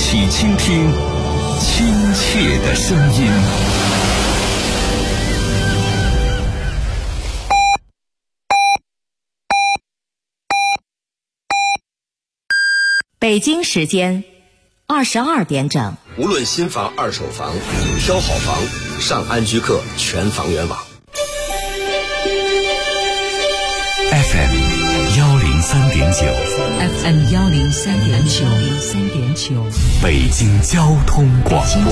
起倾听亲切的声音。 北京时间22点整。 无论新房、二手房，挑好房，上安居客全房源网。 FM 103.9，FM 103.9， 北京交通广播，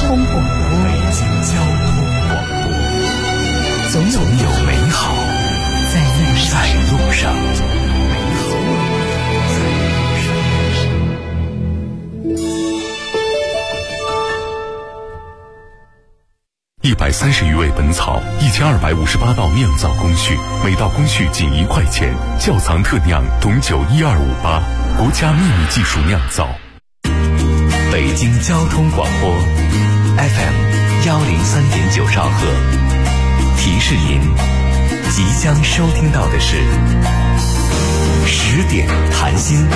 总有美好在路上。130余味本草，1258道酿造工序，每道工序仅1块钱。窖藏特酿董酒12588，国家秘密技术酿造。北京交通广播 FM 103.9兆赫，提示您即将收听到的是10点谈心。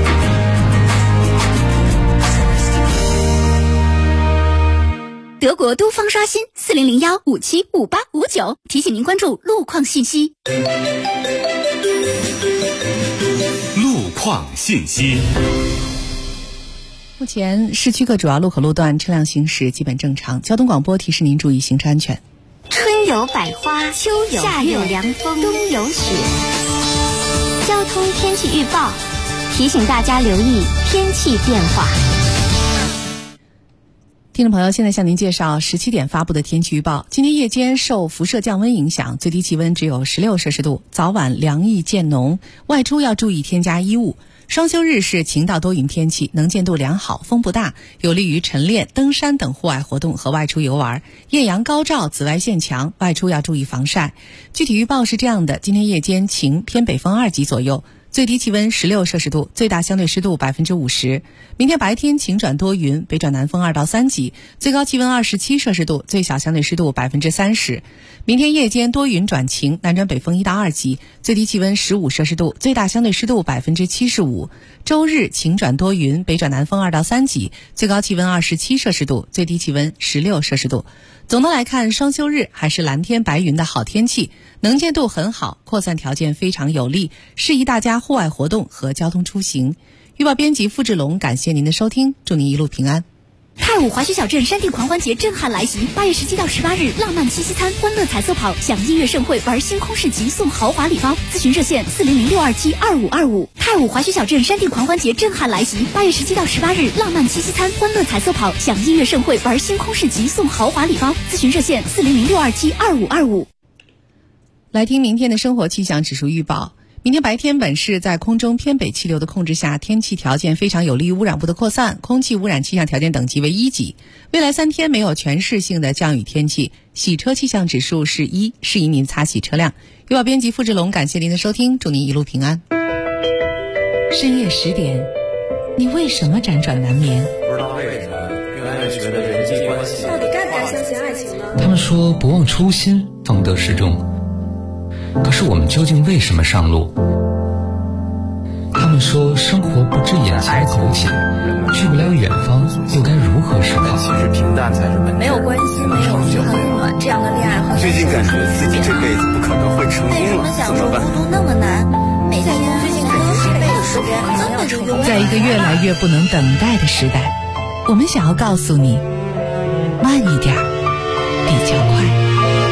德国都方刷新4001575859，提醒您关注路况信息。 路况信息。 目前市区各主要路口路段车辆行驶基本正常，交通广播提示您注意行车安全。 春有百花，秋有夏有凉风，冬有雪。交通天气预报提醒大家留意天气变化。 听众朋友，现在向您介绍17点发布的天气预报。今天夜间受辐射降温影响，最低气温只有16摄氏度，早晚凉意渐浓，外出要注意添加衣物。双休日是晴到多云天气，能见度良好，风不大，有利于晨练、登山等户外活动和外出游玩。艳阳高照，紫外线强，外出要注意防晒。具体预报是这样的：今天夜间晴，偏北风2级左右，最低气温16摄氏度，最大相对湿度50%。明天白天晴转多云，北转南风2到3级，最高气温27摄氏度，最小相对湿度30%。明天夜间多云转晴，南转北风1到2级，最低气温15摄氏度，最大相对湿度75%。周日晴转多云，北转南风2到3级，最高气温27摄氏度，最低气温16摄氏度。总的来看，双休日还是蓝天白云的好天气，能见度很好，扩散条件非常有利，适宜大家户外活动和交通出行。预报编辑付志龙，感谢您的收听，祝您一路平安。 太武华胥小镇山地狂欢节震撼来袭，8月17到18日，浪漫七夕餐、欢乐彩色跑、享音乐盛会、玩星空市集、送豪华礼包。咨询热线400-627-2525。太武华胥小镇山地狂欢节震撼来袭，8月17到18日，浪漫七夕餐、欢乐彩色跑、享音乐盛会、玩星空市集、送豪华礼包。咨询热线400-627-2525。 来听明天的生活气象指数预报。明天白天本市在空中偏北气流的控制下，天气条件非常有利于污染物的扩散，空气污染气象条件等级为1级。未来3天没有全市性的降雨天气，洗车气象指数是1，适宜您擦洗车辆。预报编辑付志龙，感谢您的收听，祝您一路平安。深夜10点，你为什么辗转难眠？ 不知道为什么，越来越觉得人际关系到底该不该相信爱情呢？ 他们说不忘初心，方得始终。可是我们究竟为什么上路？他们说生活不止眼前苟且，去不了远方，又该如何是好？ 其实平淡才是本质。 没有关系，没有很暖，这样的恋爱和最近感觉自己这辈子不可能会成功了，怎么办？ 孤独那么难，每天最近感觉这辈子时间根本就永远。 在一个越来越不能等待的时代，我们想要告诉你，慢一点，比较快。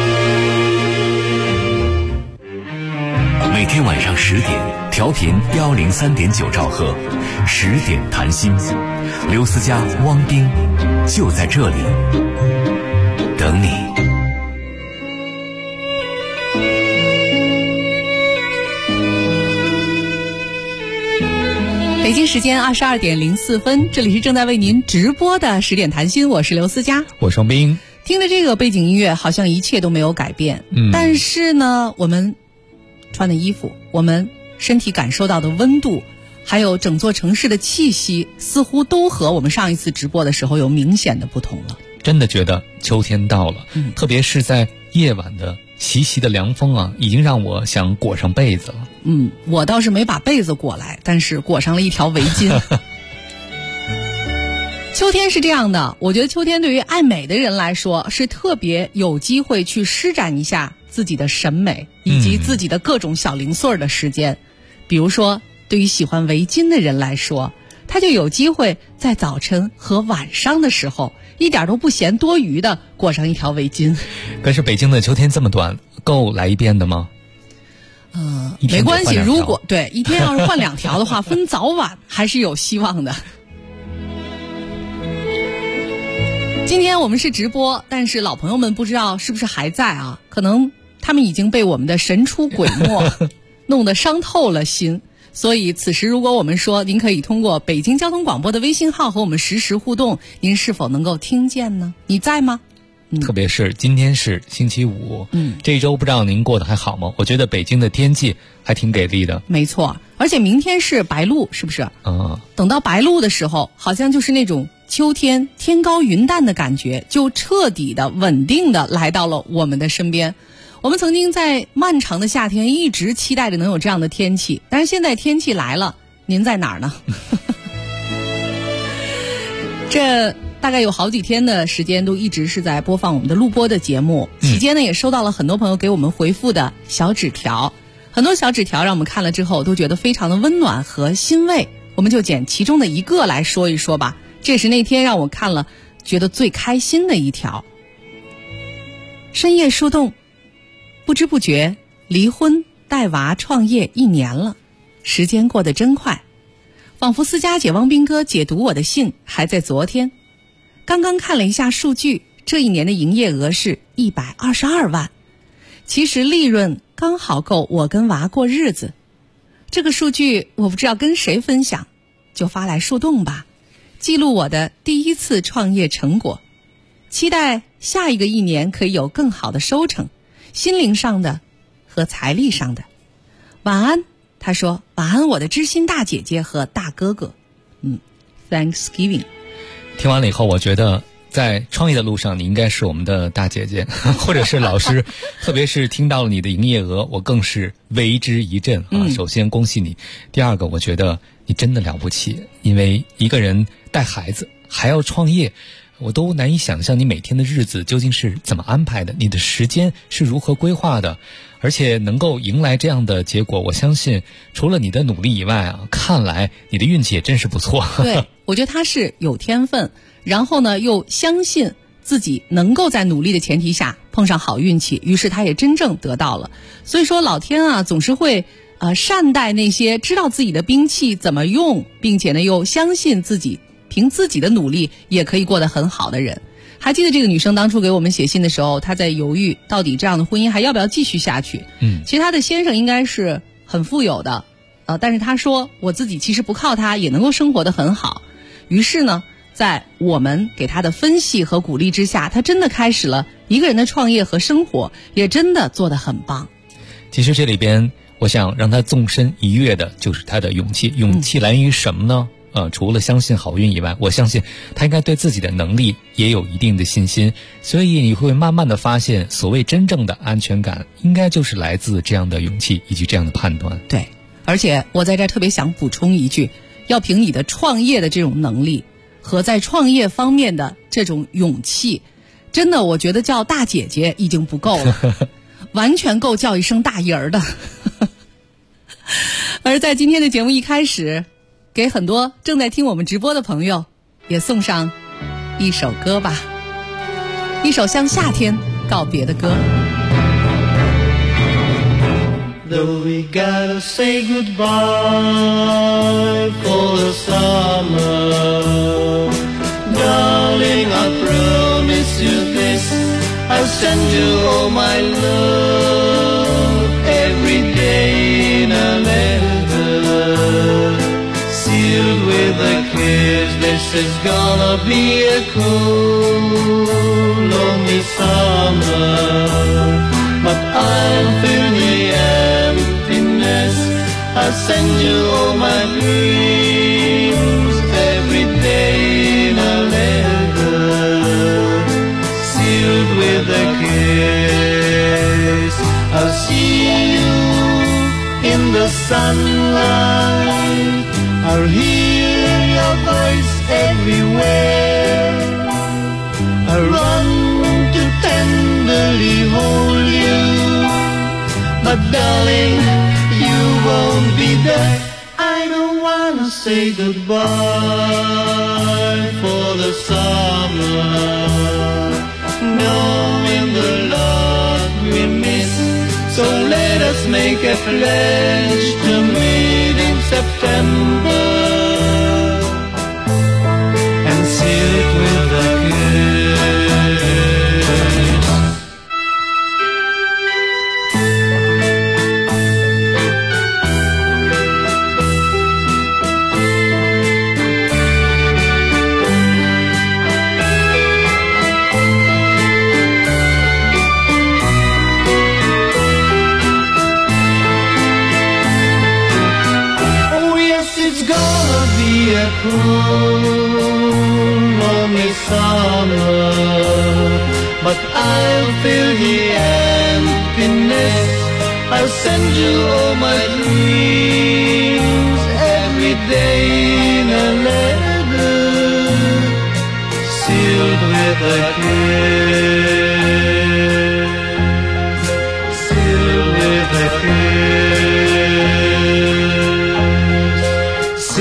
每天晚上10点，调频103.9兆赫，10点谈心。刘思佳、汪冰就在这里等你。 北京时间22点04分，这里是正在为您直播的10点谈心，我是刘思佳， 我是汪冰。 听着这个背景音乐，好像一切都没有改变，但是呢，我们穿的衣服，我们身体感受到的温度，还有整座城市的气息，似乎都和我们上一次直播的时候有明显的不同了。 真的觉得秋天到了，特别是在夜晚的习习的凉风啊，已经让我想裹上被子了。 我倒是没把被子裹来，但是裹上了一条围巾。 秋天是这样的，我觉得秋天对于爱美的人来说是特别有机会去施展一下自己的审美以及自己的各种小零碎的时间。比如说对于喜欢围巾的人来说，他就有机会在早晨和晚上的时候一点都不嫌多余的裹上一条围巾。 可是北京的秋天这么短，够来一遍的吗？ 没关系，如果对一天要是换2条的话，分早晚还是有希望的。今天我们是直播，但是老朋友们不知道是不是还在啊？可能他们已经被我们的神出鬼没弄得伤透了心。所以此时如果我们说您可以通过北京交通广播的微信号和我们实时互动，您是否能够听见呢？你在吗？ 特别是今天是星期五，这一周不知道您过得还好吗？我觉得北京的天气还挺给力的。 没错，而且明天是白露，是不是？等到白露的时候，好像就是那种秋天天高云淡的感觉，就彻底的稳定的来到了我们的身边。我们曾经在漫长的夏天一直期待着能有这样的天气，但是现在天气来了，您在哪儿呢？这大概有好几天的时间都一直是在播放我们的录播的节目，期间呢也收到了很多朋友给我们回复的小纸条，很多小纸条让我们看了之后都觉得非常的温暖和欣慰，我们就捡其中的一个来说一说吧。这是那天让我看了觉得最开心的一条。深夜树洞，不知不觉离婚带娃创业1年了，时间过得真快，仿佛私家姐汪斌哥解读我的信还在昨天。刚刚看了一下数据，这1年的营业额是122万，其实利润刚好够我跟娃过日子。这个数据我不知道跟谁分享，就发来树洞吧，记录我的第一次创业成果，期待下一个1年可以有更好的收成，心灵上的和财力上的。晚安，他说晚安我的知心大姐姐和大哥哥。Thanksgiving。 听完了以后，我觉得在创业的路上你应该是我们的大姐姐或者是老师特别是听到了你的营业额，我更是为之一振啊！首先恭喜你，第二个我觉得你真的了不起，因为一个人带孩子还要创业，我都难以想象你每天的日子究竟是怎么安排的，你的时间是如何规划的，而且能够迎来这样的结果，我相信除了你的努力以外啊，看来你的运气也真是不错。 对，我觉得他是有天分，然后呢又相信自己能够在努力的前提下碰上好运气，于是他也真正得到了。所以说老天啊总是会善待那些知道自己的兵器怎么用，并且呢又相信自己凭自己的努力也可以过得很好的人。还记得这个女生当初给我们写信的时候，她在犹豫到底这样的婚姻还要不要继续下去。其实她的先生应该是很富有的，但是她说我自己其实不靠他也能够生活得很好。于是呢在我们给她的分析和鼓励之下，她真的开始了一个人的创业和生活，也真的做得很棒。 其实这里边我想让她纵身一跃的就是她的勇气。勇气来源于什么呢？除了相信好运以外，我相信他应该对自己的能力也有一定的信心，所以你会慢慢的发现，所谓真正的安全感应该就是来自这样的勇气以及这样的判断。 对，而且我在这特别想补充一句，要凭你的创业的这种能力和在创业方面的这种勇气，真的我觉得叫大姐姐已经不够了完全够叫一声大姨儿的而在今天的节目一开始，给很多正在听我们直播的朋友也送上一首歌吧，一首向夏天告别的歌。 Though we gotta say goodbye for the summer, darling, I promise you this, I'll send you all my love every day in a letter, sealed with a kiss. This is gonna be a cool, lonely summer, but I'll fill the emptiness. I'll send you all my dreams every day in a letter, sealed with a kiss. I'll see you in the sunlight, I'll hear your voice everywhere. darling, you won't be there. I don't wanna say goodbye for the summer, knowing the Lord we miss. So let us make a pledge to meet in September and seal it with a kiss. A cool, lonely summer, but I'll fill the emptiness. I'll send you all my dreams every day in a letter, sealed with a kiss, sealed with a kiss,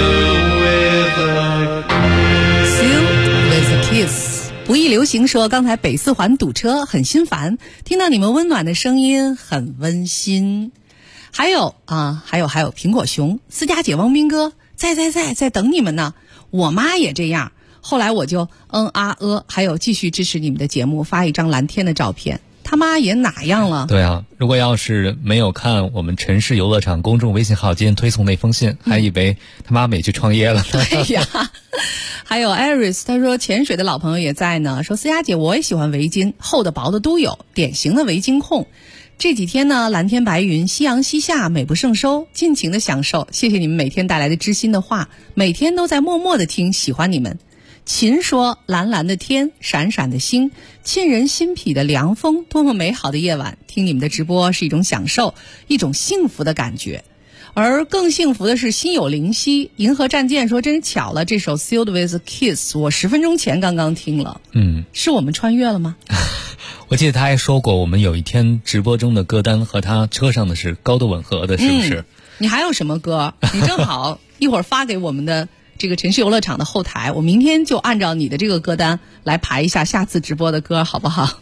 sealed.Kiss 不易流行说，刚才北四环堵车很心烦，听到你们温暖的声音很温馨。还有苹果熊思佳姐汪斌哥在等你们呢。我妈也这样，后来我就还有继续支持你们的节目，发一张蓝天的照片。他妈也哪样了？ 对啊，如果要是没有看我们城市游乐场公众微信号今天推送那封信，还以为他妈美去创业了。 对呀。还有 Iris 他说潜水的老朋友也在呢，说思佳姐我也喜欢围巾，厚的薄的都有，典型的围巾控。这几天呢蓝天白云，夕阳西下，美不胜收，尽情的享受。谢谢你们每天带来的知心的话，每天都在默默的听，喜欢你们。秦说蓝蓝的天，闪闪的星，沁人心脾的凉风，多么美好的夜晚，听你们的直播是一种享受，一种幸福的感觉。而更幸福的是心有灵犀，银河战舰说真是巧了，这首 Sealed with a Kiss 我10分钟前刚刚听了。是我们穿越了吗？ 我记得他还说过我们有一天直播中的歌单和他车上的是高度吻合的，是不是？ 你还有什么歌？你正好一会儿发给我们的这个城市游乐场的后台，我明天就按照你的这个歌单来排一下下次直播的歌，好不好？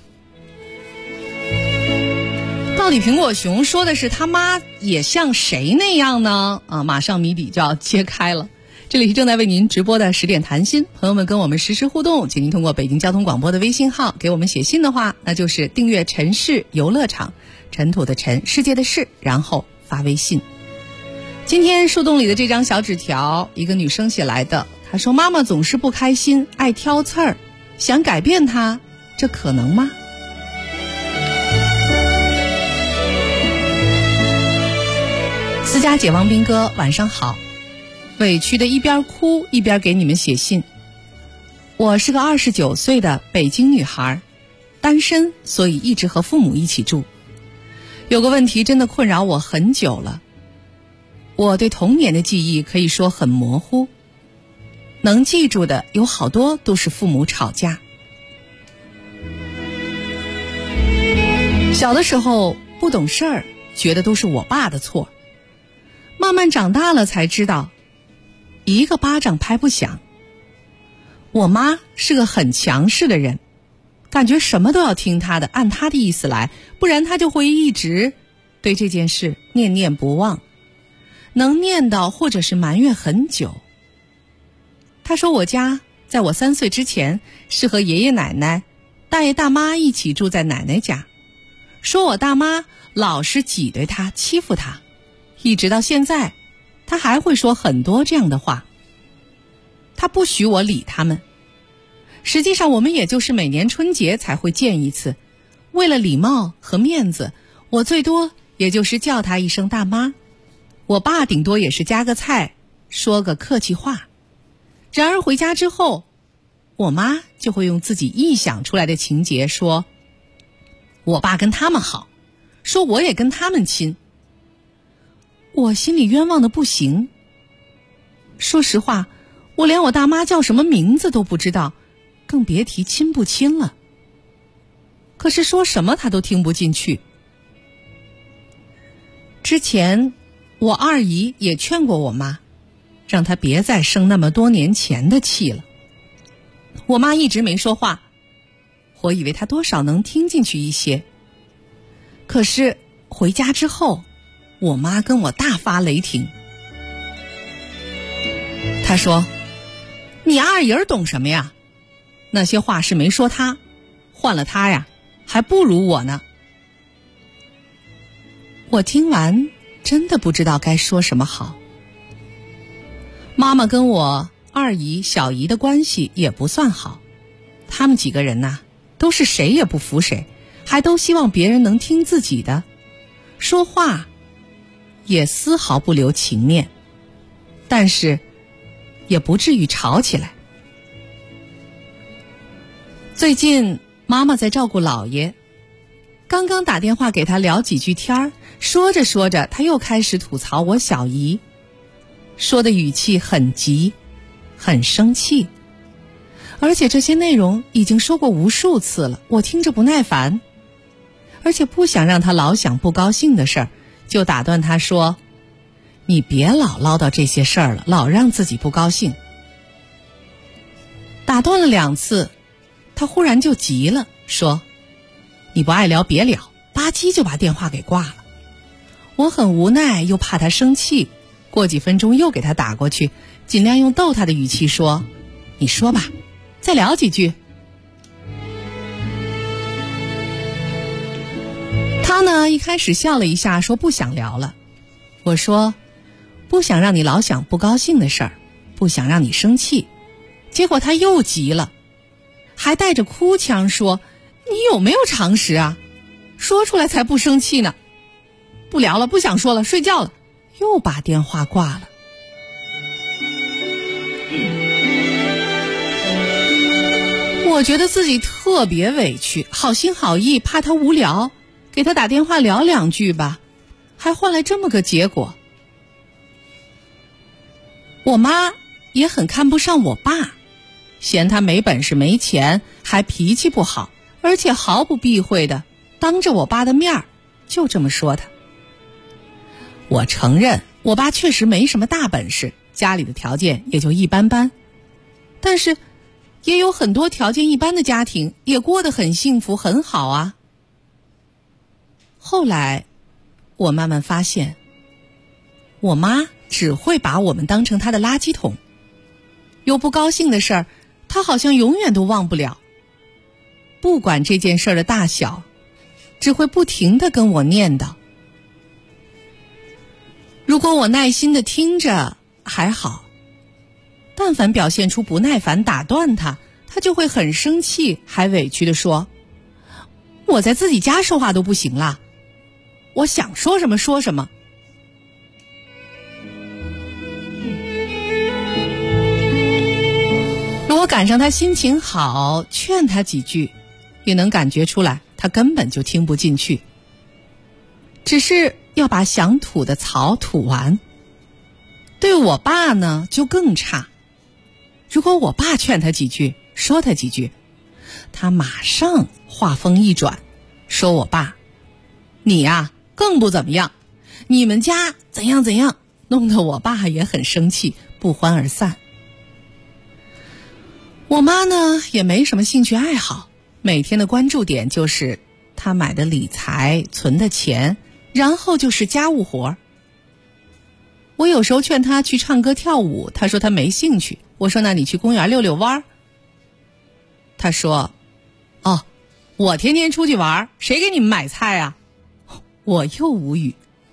到底苹果熊说的是他妈也像谁那样呢？马上谜底就要揭开了。这里是正在为您直播的10点谈心，朋友们跟我们实时互动，请您通过北京交通广播的微信号给我们写信的话，那就是订阅城市游乐场，尘土的尘，世界的世，然后发微信。今天树洞里的这张小纸条，一个女生写来的，她说妈妈总是不开心，爱挑刺儿，想改变她，这可能吗？思佳姐王斌哥晚上好，委屈的一边哭一边给你们写信。我是个29岁的北京女孩，单身，所以一直和父母一起住。有个问题真的困扰我很久了，我对童年的记忆可以说很模糊，能记住的有好多都是父母吵架。小的时候不懂事儿，觉得都是我爸的错，慢慢长大了才知道，一个巴掌拍不响。我妈是个很强势的人，感觉什么都要听她的，按她的意思来，不然她就会一直对这件事念念不忘，能念叨或者是埋怨很久。她说我家在我3岁之前是和爷爷奶奶、大爷大妈一起住在奶奶家，说我大妈老是挤兑她，欺负她，一直到现在她还会说很多这样的话。她不许我理他们，实际上我们也就是每年春节才会见一次，为了礼貌和面子，我最多也就是叫她一声大妈，我爸顶多也是加个菜，说个客气话。然而回家之后，我妈就会用自己臆想出来的情节说我爸跟他们好，说我也跟他们亲。我心里冤枉的不行。说实话，我连我大妈叫什么名字都不知道，更别提亲不亲了。可是说什么她都听不进去。 之前我二姨也劝过我妈，让她别再生那么多年前的气了。我妈一直没说话，我以为她多少能听进去一些。可是回家之后，我妈跟我大发雷霆。她说：“你二姨懂什么呀？那些话是没说她，换了她呀，还不如我呢。”我听完真的不知道该说什么好。妈妈跟我二姨、小姨的关系也不算好，他们几个人呐，都是谁也不服谁，还都希望别人能听自己的，说话也丝毫不留情面，但是也不至于吵起来。最近妈妈在照顾姥爷，刚刚打电话给他聊几句天儿，说着说着他又开始吐槽我小姨，说的语气很急，很生气，而且这些内容已经说过无数次了，我听着不耐烦，而且不想让他老想不高兴的事儿，就打断他说：“你别老唠叨这些事儿了，老让自己不高兴。”打断了2次，他忽然就急了，说：“你不爱聊别聊，吧唧就把电话给挂了。”我很无奈，又怕他生气，过几分钟又给他打过去，尽量用逗他的语气说：“你说吧，再聊几句。”他呢，一开始笑了一下，说不想聊了。我说：“不想让你老想不高兴的事儿，不想让你生气。”结果他又急了，还带着哭腔说：“你有没有常识啊？说出来才不生气呢！不聊了，不想说了，睡觉了。”又把电话挂了。我觉得自己特别委屈，好心好意，怕他无聊，给他打电话聊2句吧，还换来这么个结果。我妈也很看不上我爸，嫌他没本事没钱，还脾气不好，而且毫不避讳的当着我爸的面就这么说他。我承认我爸确实没什么大本事，家里的条件也就一般般，但是也有很多条件一般的家庭也过得很幸福很好啊。后来我慢慢发现，我妈只会把我们当成她的垃圾桶，有不高兴的事儿，她好像永远都忘不了，不管这件事的大小，只会不停地跟我念叨。如果我耐心地听着还好，但凡表现出不耐烦打断他，他就会很生气，还委屈地说：“我在自己家说话都不行啦，我想说什么说什么。”如果赶上他心情好，劝他几句，也能感觉出来他根本就听不进去，只是要把想吐的槽吐完。对我爸呢就更差，如果我爸劝他几句，说他几句，他马上话锋一转，说我爸：“你呀更不怎么样，你们家怎样怎样”，弄得我爸也很生气，不欢而散。我妈呢也没什么兴趣爱好，每天的关注点就是她买的理财、存的钱，然后就是家务活。我有时候劝她去唱歌跳舞，她说她没兴趣。我说那你去公园溜溜弯。她说：“哦，我天天出去玩，谁给你们买菜啊？”我又无语。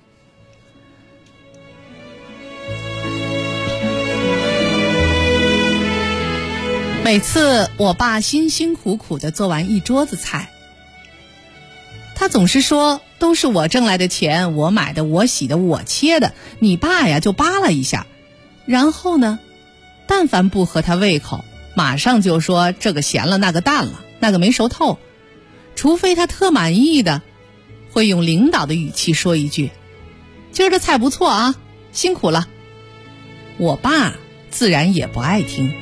每次我爸辛辛苦苦地做完一桌子菜，他总是说都是我挣来的钱，我买的，我洗的，我切的，你爸呀就扒拉一下。然后呢，但凡不合他胃口，马上就说这个咸了，那个淡了，那个没熟透。除非他特满意的，会用领导的语气说一句：“今儿的菜不错啊，辛苦了。”我爸自然也不爱听。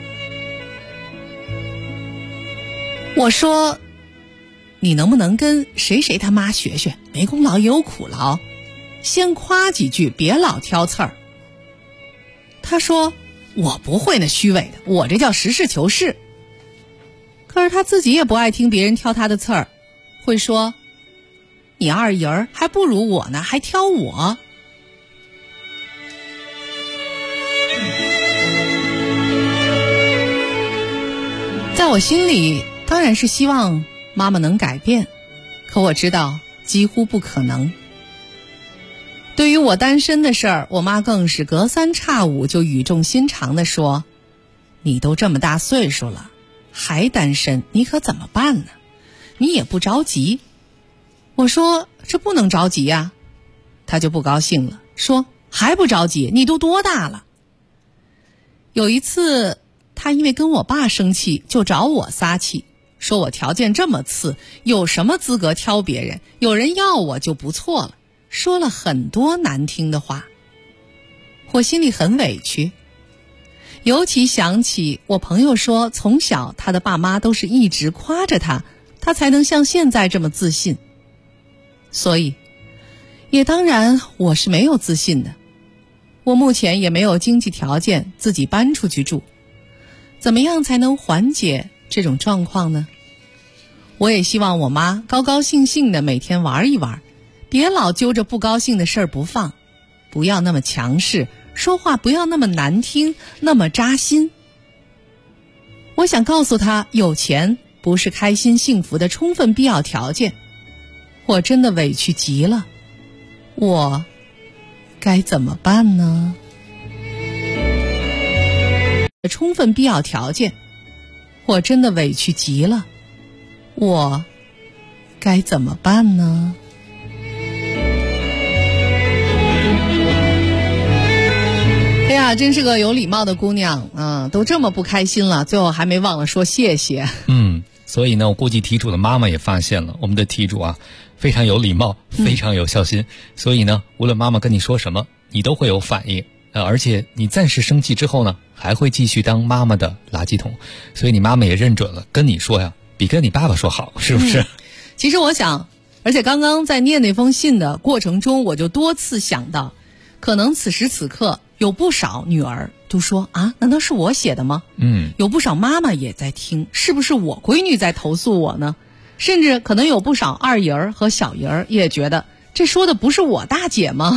我说：“你能不能跟谁谁他妈学学，没功劳也有苦劳？ 先夸几句，别老挑刺儿。他说我不会那虚伪的，我这叫实事求是。可是他自己也不爱听别人挑他的刺儿，会说你二姨儿还不如我呢，还挑我。在我心里当然是希望妈妈能改变，可我知道几乎不可能。对于我单身的事儿，我妈更是隔三差五就语重心长地说，你都这么大岁数了还单身，你可怎么办呢？你也不着急。我说这不能着急呀，她就不高兴了，说还不着急，你都多大了？有一次她因为跟我爸生气，就找我撒气，说我条件这么次，有什么资格挑别人？有人要我就不错了，说了很多难听的话。我心里很委屈，尤其想起我朋友说，从小他的爸妈都是一直夸着他，他才能像现在这么自信。所以也当然我是没有自信的，我目前也没有经济条件自己搬出去住。怎么样才能缓解这种状况呢？我也希望我妈高高兴兴的每天玩一玩，别老揪着不高兴的事儿不放，不要那么强势，说话不要那么难听，那么扎心。我想告诉她，有钱不是开心幸福的充分必要条件。我真的委屈极了，我该怎么办呢？充分必要条件，我真的委屈极了，我该怎么办呢？哎呀，真是个有礼貌的姑娘啊！都这么不开心了，最后还没忘了说谢谢。 所以呢，我估计题主的妈妈也发现了，我们的题主啊，非常有礼貌，非常有孝心。所以呢，无论妈妈跟你说什么，你都会有反应。而且你暂时生气之后呢，还会继续当妈妈的垃圾桶。所以你妈妈也认准了，跟你说呀，比跟你爸爸说好，是不是？ 其实我想，而且刚刚在念那封信的过程中，我就多次想到，可能此时此刻有不少女儿都说啊，难道是我写的吗？有不少妈妈也在听，是不是我闺女在投诉我呢？甚至可能有不少二姨儿和小姨儿也觉得，这说的不是我大姐吗？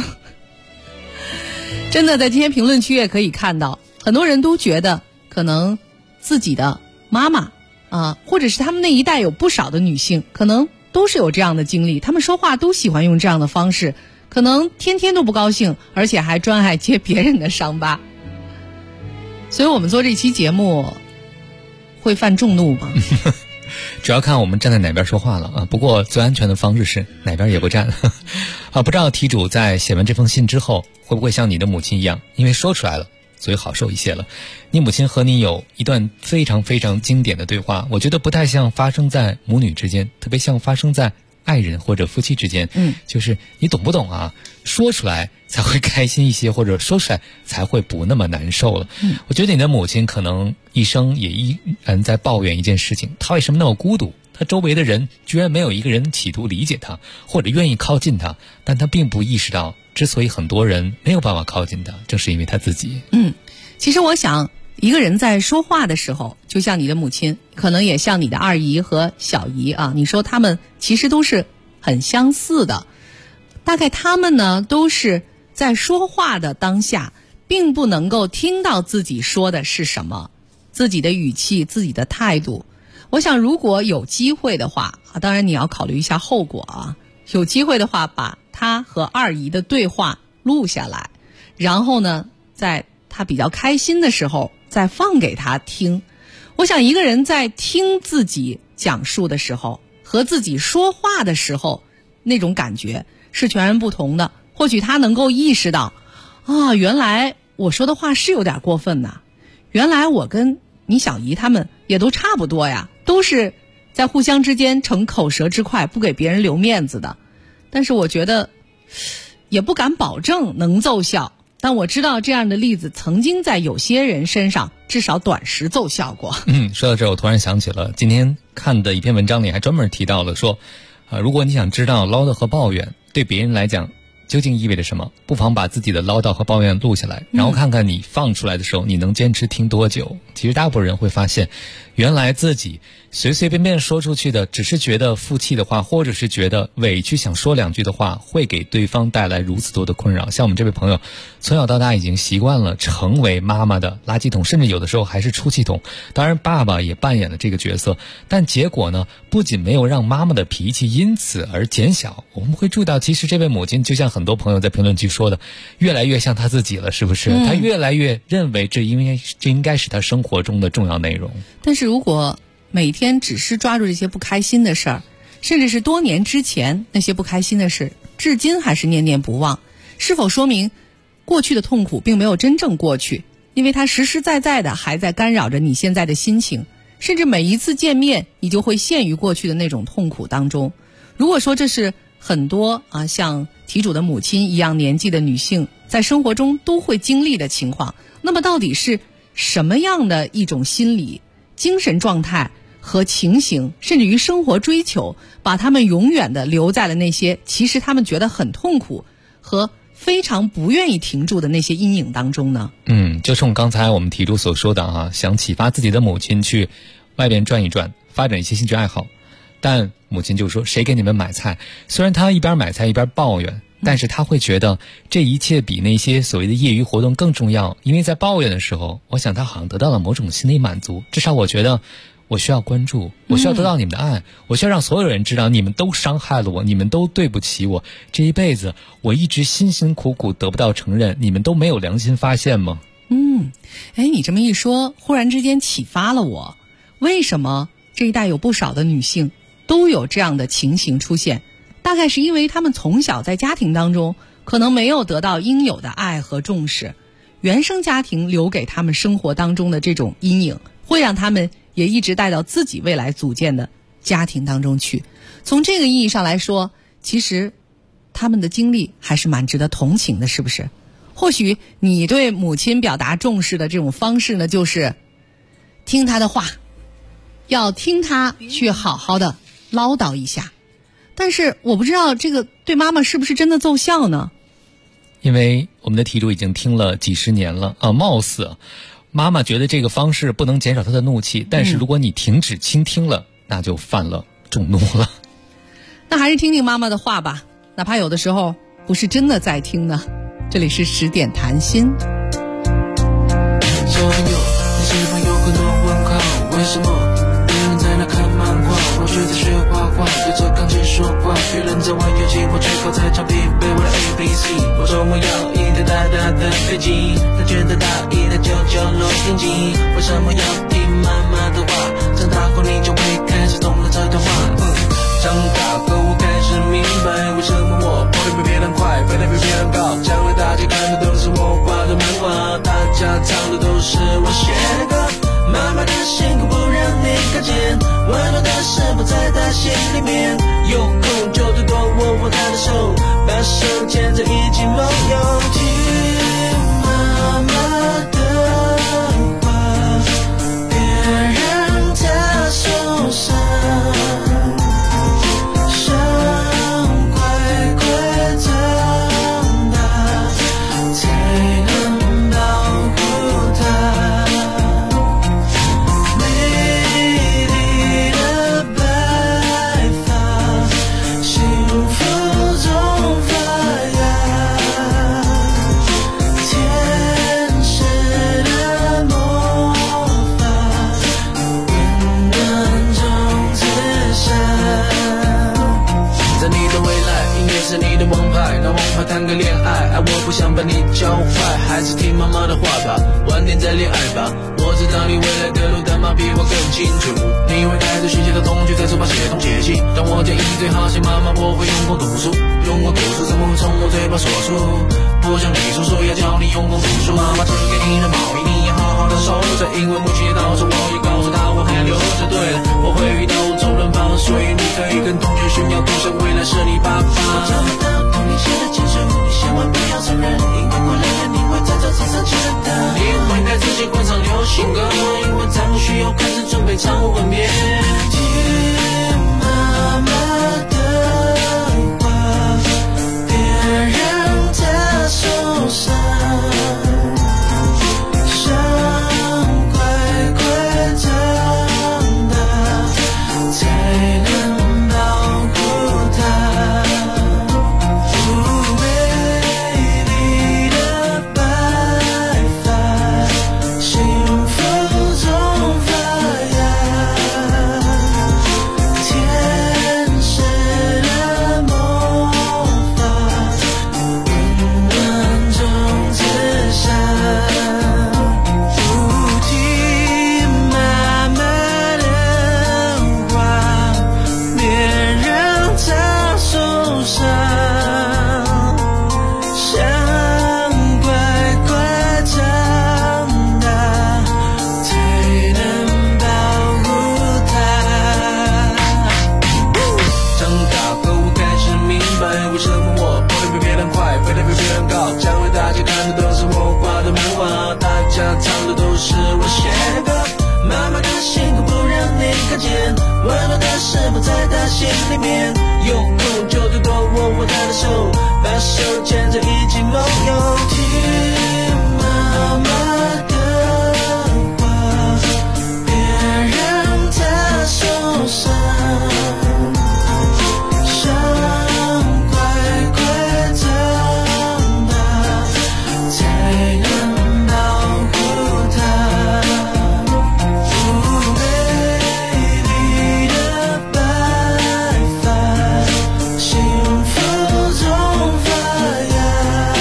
真的，在今天评论区也可以看到，很多人都觉得可能自己的妈妈或者是他们那一代有不少的女性，可能都是有这样的经历，他们说话都喜欢用这样的方式，可能天天都不高兴，而且还专爱揭别人的伤疤。所以我们做这期节目会犯众怒吗？ 主要看我们站在哪边说话了啊。不过最安全的方式是哪边也不站不知道题主在写完这封信之后，会不会像你的母亲一样，因为说出来了所以好受一些了。你母亲和你有一段非常非常经典的对话，我觉得不太像发生在母女之间，特别像发生在爱人或者夫妻之间。就是你懂不懂啊？说出来才会开心一些，或者说出来才会不那么难受了。我觉得你的母亲可能一生也依然在抱怨一件事情，她为什么那么孤独？她周围的人居然没有一个人企图理解她，或者愿意靠近她，但她并不意识到，之所以很多人没有办法靠近她，正是因为她自己。 其实我想，一个人在说话的时候，就像你的母亲，可能也像你的二姨和小姨啊，你说他们其实都是很相似的。大概他们呢，都是在说话的当下，并不能够听到自己说的是什么，自己的语气，自己的态度。我想如果有机会的话当然你要考虑一下后果啊。有机会的话，把他和二姨的对话录下来，然后呢，在他比较开心的时候再放给他听。我想一个人在听自己讲述的时候和自己说话的时候，那种感觉是全然不同的。或许他能够意识到原来我说的话是有点过分呐，原来我跟你小姨他们也都差不多呀，都是在互相之间逞口舌之快，不给别人留面子的。但是我觉得也不敢保证能奏效，但我知道这样的例子曾经在有些人身上至少短时奏效过。 说到这儿，我突然想起了今天看的一篇文章里还专门提到了说如果你想知道唠叨和抱怨对别人来讲究竟意味着什么？不妨把自己的唠叨和抱怨录下来，然后看看你放出来的时候你能坚持听多久。其实大部分人会发现，原来自己随随便便说出去的只是觉得负气的话，或者是觉得委屈想说两句的话，会给对方带来如此多的困扰。像我们这位朋友从小到大已经习惯了成为妈妈的垃圾桶，甚至有的时候还是出气筒。当然爸爸也扮演了这个角色，但结果呢，不仅没有让妈妈的脾气因此而减小，我们会注意到其实这位母亲就像很多朋友在评论区说的，越来越像她自己了，是不是？她越来越认为这应该是她生活中的重要内容。 但是如果每天只是抓住这些不开心的事儿，甚至是多年之前那些不开心的事，至今还是念念不忘，是否说明过去的痛苦并没有真正过去？因为它实实在在的还在干扰着你现在的心情，甚至每一次见面你就会陷于过去的那种痛苦当中。如果说这是很多像题主的母亲一样年纪的女性在生活中都会经历的情况，那么到底是什么样的一种心理、精神状态和情形，甚至于生活追求，把他们永远的留在了那些其实他们觉得很痛苦和非常不愿意停住的那些阴影当中呢？ 就冲刚才我们题主所说的想启发自己的母亲去外边转一转，发展一些兴趣爱好，但母亲就说谁给你们买菜？虽然她一边买菜一边抱怨，但是她会觉得这一切比那些所谓的业余活动更重要，因为在抱怨的时候，我想她好像得到了某种心理满足。至少我觉得我需要关注，我需要得到你们的爱，我需要让所有人知道你们都伤害了我，你们都对不起我，这一辈子我一直辛辛苦苦得不到承认，你们都没有良心发现吗？ 你这么一说，忽然之间启发了我，为什么这一代有不少的女性都有这样的情形出现？大概是因为她们从小在家庭当中可能没有得到应有的爱和重视，原生家庭留给她们生活当中的这种阴影，会让她们也一直带到自己未来组建的家庭当中去。从这个意义上来说，其实她们的经历还是蛮值得同情的，是不是？或许你对母亲表达重视的这种方式呢，就是听她的话，要听她去好好的唠叨一下。但是我不知道这个对妈妈是不是真的奏效呢？ 因为我们的题主已经听了几十年了貌似妈妈觉得这个方式不能减少她的怒气，但是如果你停止倾听了，那就犯了众怒了。 那还是听听妈妈的话吧，哪怕有的时候不是真的在听呢。这里是10点谈心。 小朋友，你身旁有很多问号，为什么别人在那看漫画，我却在学画画，对着钢琴说话，别人在玩游戏，我却靠在墙壁背我的 ABC。我说我要一台大大的飞机，他觉得大意的996电机。为什么要听妈妈的话？长大后你就会开始懂了这段话。长大后我开始明白，为什么我跑得比别人快，飞得比别人高。将来大家看的都是我画的漫画，大家唱的都是我写的歌。妈妈的辛苦不让你看见，温暖的事不在她心里面。有空就多多握握她的手，把手牵着一起梦游。听妈妈的话，别让她受伤。谈个恋爱，我不想把你教坏，还是听妈妈的话吧，晚点再恋爱吧。我知道你未来的路，但妈比我更清楚。你会开始学习的同学，在手把写东写西。当我建议最好写妈妈，我会用功读书，用功读书怎么会从我嘴巴说出？不像你叔叔要教你用功读书，妈妈织给你的毛衣，你要好好的收着，因为母亲也告诉我，也告诉她我还留着。对了，我会遇到周润发，所以你可以跟同学炫耀，独生未来是你爸爸。我找不到同你写的情书，你千万不要承认，因为过两年你会在这场上记得的。你会开始喜欢上流行歌，因为咱们需要开始准备唱吻别。听妈妈的话，别让温暖的是否在他心里面？有空就多多握握他的手，把手牵着一起梦游。听妈妈的话，别让她受伤，想快快长大，才能保护她。美丽的白发，幸福中发芽，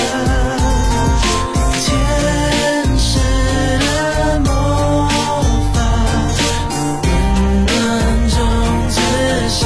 天使的魔法，温暖中之下。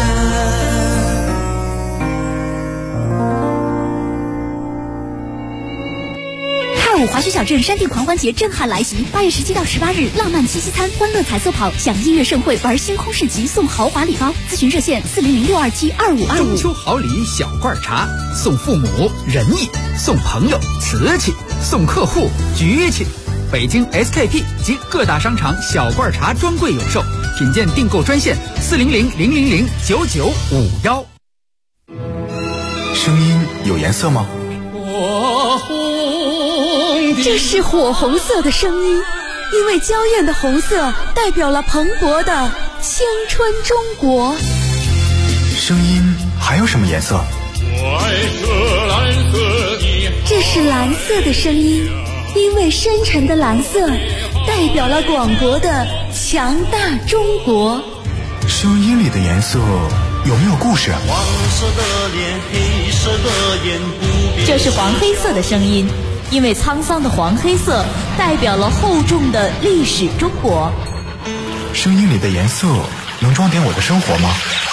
太武滑雪小镇山地狂欢节震撼来袭，8月17到18日，浪漫七夕餐、欢乐彩色跑、享音乐盛会、玩星空市集，送豪华礼包。咨询热线400-627-2525。 中秋好礼小罐茶，送父母仁义，送朋友瓷器，送客户局气。北京 SKP 及各大商场小罐茶专柜有售，品鉴订购专线400-000-9951。 声音有颜色吗？ 这是火红色的声音，因为娇艳的红色代表了蓬勃的青春中国。 声音还有什么颜色？ 这是蓝色的声音，因为深沉的蓝色代表了广博的强大中国。 声音里的颜色有没有故事？ 黄色的脸，黑色的眼，不变。 这是黄黑色的声音，因为沧桑的黄黑色代表了厚重的历史中国。 声音里的颜色能装点我的生活吗？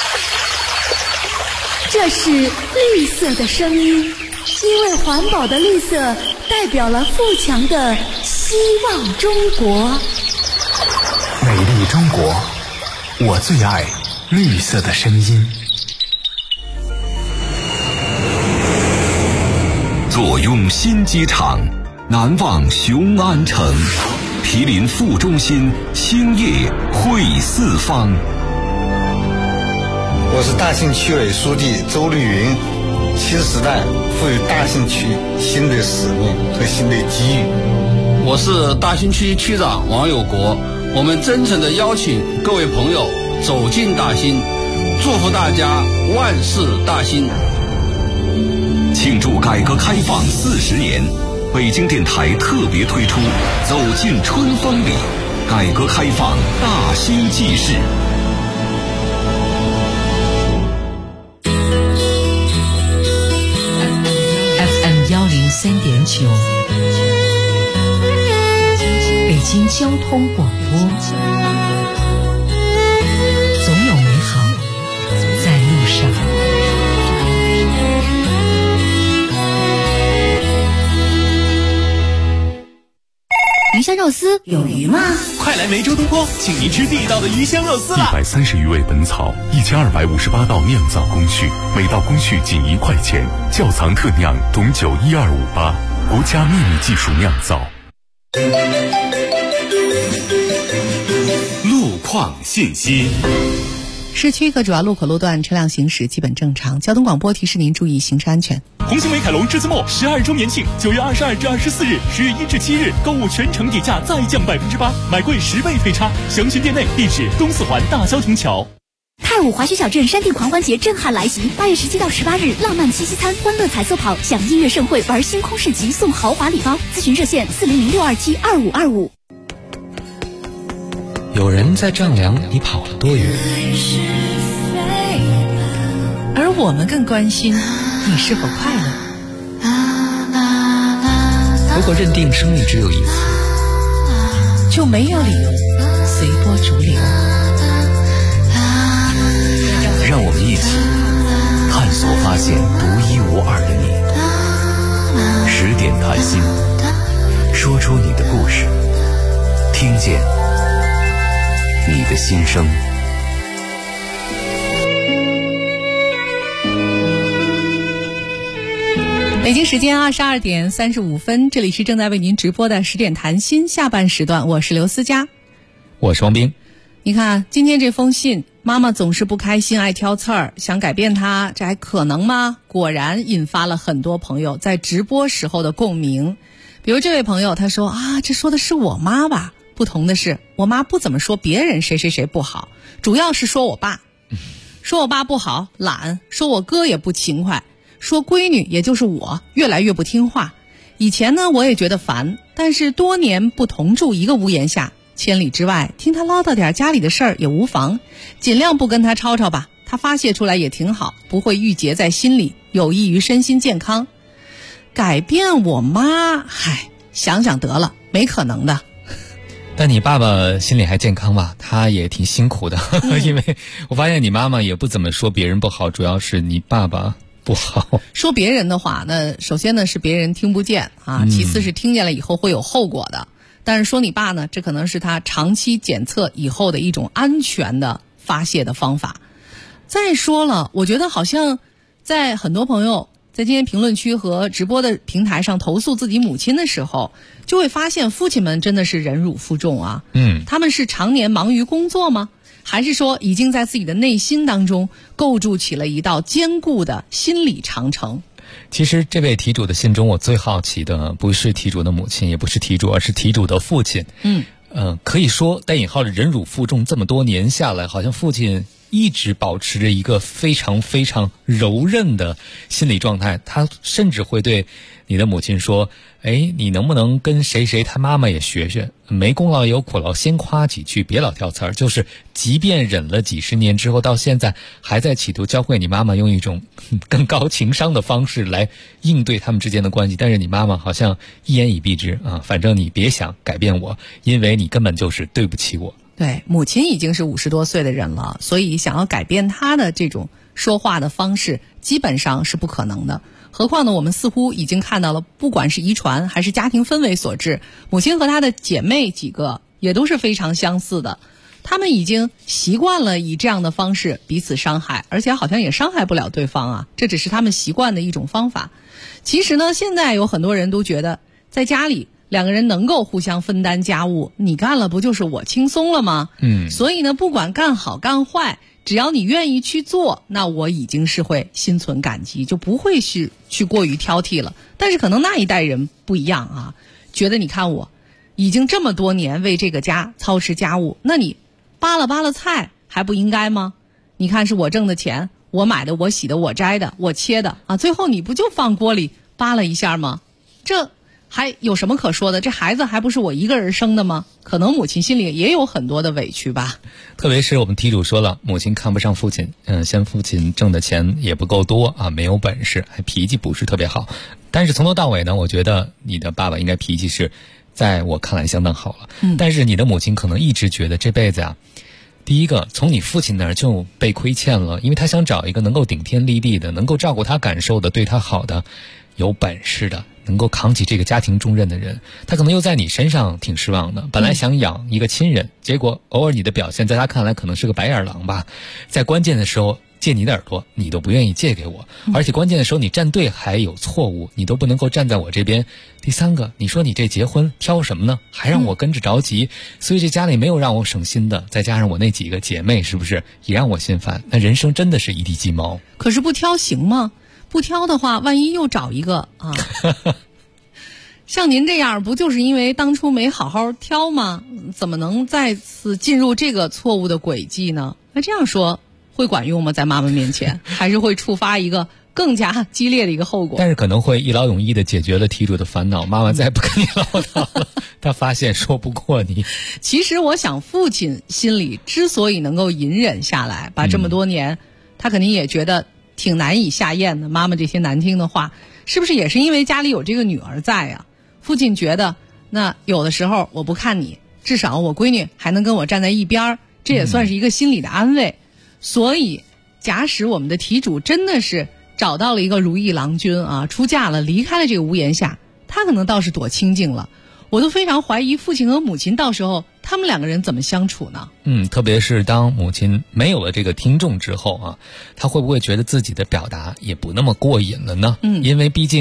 这是绿色的声音，因为环保的绿色代表了富强的希望中国。 美丽中国，我最爱绿色的声音。 坐拥新机场，难忘雄安城，毗邻副中心，兴业汇四方。 我是大兴区委书记周绿云。新时代赋予大兴区新的使命和新的机遇。 我是大兴区区长王有国。我们真诚地邀请各位朋友走进大兴，祝福大家万事大兴。 庆祝改革开放40年，北京电台特别推出《走进春风里》，改革开放大兴纪事。 FM 103.9，北京交通广播，总有美好在路上。 鱼香肉丝有鱼吗？ 快来梅州东坡，请您吃地道的鱼香肉丝啦 ！130余味本草，1258道酿造工序，每道工序仅1块钱。窖藏特酿董酒12588，国家秘密技术酿造。 路况信息。 市区各主要路口路段车辆行驶基本正常，交通广播提示您注意行车安全。 红星美凯龙栀子墨12周年庆，9月22至24日，10月1至7日，购物全程底价再降8%，买贵10倍退差。详询店内，地址东四环大郊亭桥。 太武滑雪小镇山地狂欢节震撼来袭，8月17到18日，浪漫七夕餐、欢乐彩色跑、享音乐盛会、玩星空市集，送豪华礼包。咨询热线400-627-2525。 有人在丈量你跑了多远， 而我们更关心你是否快乐。 如果认定生命只有一次， 就没有理由随波逐流。 让我们一起探索发现独一无二的你。10点谈心，说出你的故事，听见你的心声。 北京时间22点35分，这里是正在为您直播的10点谈心下半时段，我是刘思佳， 我是王斌。 你看今天这封信，妈妈总是不开心，爱挑刺儿，想改变她，这还可能吗？果然引发了很多朋友在直播时候的共鸣。比如这位朋友他说啊，这说的是我妈吧？不同的是，我妈不怎么说别人谁谁谁不好，主要是说我爸，说我爸不好，懒，说我哥也不勤快，说闺女也就是我越来越不听话。以前呢我也觉得烦，但是多年不同住一个屋檐下，千里之外听他唠叨点家里的事儿也无妨，尽量不跟他吵吵吧，他发泄出来也挺好，不会郁结在心里，有益于身心健康。改变我妈，想想得了，没可能的。 但你爸爸心里还健康吧？他也挺辛苦的，因为我发现你妈妈也不怎么说别人不好，主要是你爸爸不好。 说别人的话，那首先呢是别人听不见啊，其次是听见了以后会有后果的。但是说你爸呢，这可能是他长期检测以后的一种安全的发泄的方法。再说了，我觉得好像在很多朋友在今天评论区和直播的平台上投诉自己母亲的时候，就会发现父亲们真的是忍辱负重啊。他们是常年忙于工作吗？还是说已经在自己的内心当中构筑起了一道坚固的心理长城？ 其实这位题主的信中，我最好奇的不是题主的母亲，也不是题主，而是题主的父亲。可以说带引号的忍辱负重，这么多年下来，好像父亲一直保持着一个非常非常柔韧的心理状态。他甚至会对你的母亲说，你能不能跟谁谁他妈妈也学学，没功劳也有苦劳，先夸几句，别老挑刺儿。就是即便忍了几十年之后，到现在还在企图教会你妈妈用一种更高情商的方式来应对他们之间的关系，但是你妈妈好像一言以蔽之啊，反正你别想改变我，因为你根本就是对不起我。 对，母亲已经是50多岁的人了，所以想要改变她的这种说话的方式基本上是不可能的。何况呢，我们似乎已经看到了，不管是遗传还是家庭氛围所致，母亲和她的姐妹几个也都是非常相似的。她们已经习惯了以这样的方式彼此伤害，而且好像也伤害不了对方啊，这只是他们习惯的一种方法。其实呢，现在有很多人都觉得在家里两个人能够互相分担家务，你干了不就是我轻松了吗？所以呢，不管干好干坏，只要你愿意去做，那我已经是会心存感激，就不会去过于挑剔了。但是可能那一代人不一样啊，觉得你看我已经这么多年为这个家操持家务，那你扒拉菜还不应该吗？你看是我挣的钱，我买的，我洗的，我摘的，我切的啊，最后你不就放锅里扒拉一下吗？这还有什么可说的？这孩子还不是我一个人生的吗？可能母亲心里也有很多的委屈吧。 特别是我们题主说了，母亲看不上父亲，嫌父亲挣的钱也不够多啊，没有本事，还脾气不是特别好。但是从头到尾呢，我觉得你的爸爸应该脾气是在我看来相当好了。但是你的母亲可能一直觉得这辈子啊，第一个从你父亲那儿就被亏欠了，因为他想找一个能够顶天立地的，能够照顾他感受的，对他好的，有本事的，能够扛起这个家庭重任的人。他可能又在你身上挺失望的，本来想养一个亲人，结果偶尔你的表现在他看来可能是个白眼狼吧，在关键的时候借你的耳朵你都不愿意借给我，而且关键的时候你站队还有错误，你都不能够站在我这边。第三个，你说你这结婚挑什么呢？还让我跟着着急，所以这家里没有让我省心的，再加上我那几个姐妹是不是也让我心烦？那人生真的是一地鸡毛。 可是不挑行吗？不挑的话，万一又找一个啊，像您这样，不就是因为当初没好好挑吗？怎么能再次进入这个错误的轨迹呢？那这样说会管用吗？在妈妈面前，还是会触发一个更加激烈的一个后果？ 但是可能会一劳永逸的解决了题主的烦恼，妈妈再不跟你唠叨了，他发现说不过你。 其实我想，父亲心里之所以能够隐忍下来，把这么多年，他肯定也觉得挺难以下咽的，妈妈这些难听的话，是不是也是因为家里有这个女儿在啊？父亲觉得，那有的时候我不看你，至少我闺女还能跟我站在一边，这也算是一个心理的安慰。所以假使我们的题主真的是找到了一个如意郎君啊，出嫁了，离开了这个屋檐下，他可能倒是躲清静了。我都非常怀疑父亲和母亲到时候他们两个人怎么相处呢？ 特别是当母亲没有了这个听众之后啊，他会不会觉得自己的表达也不那么过瘾了呢？因为毕竟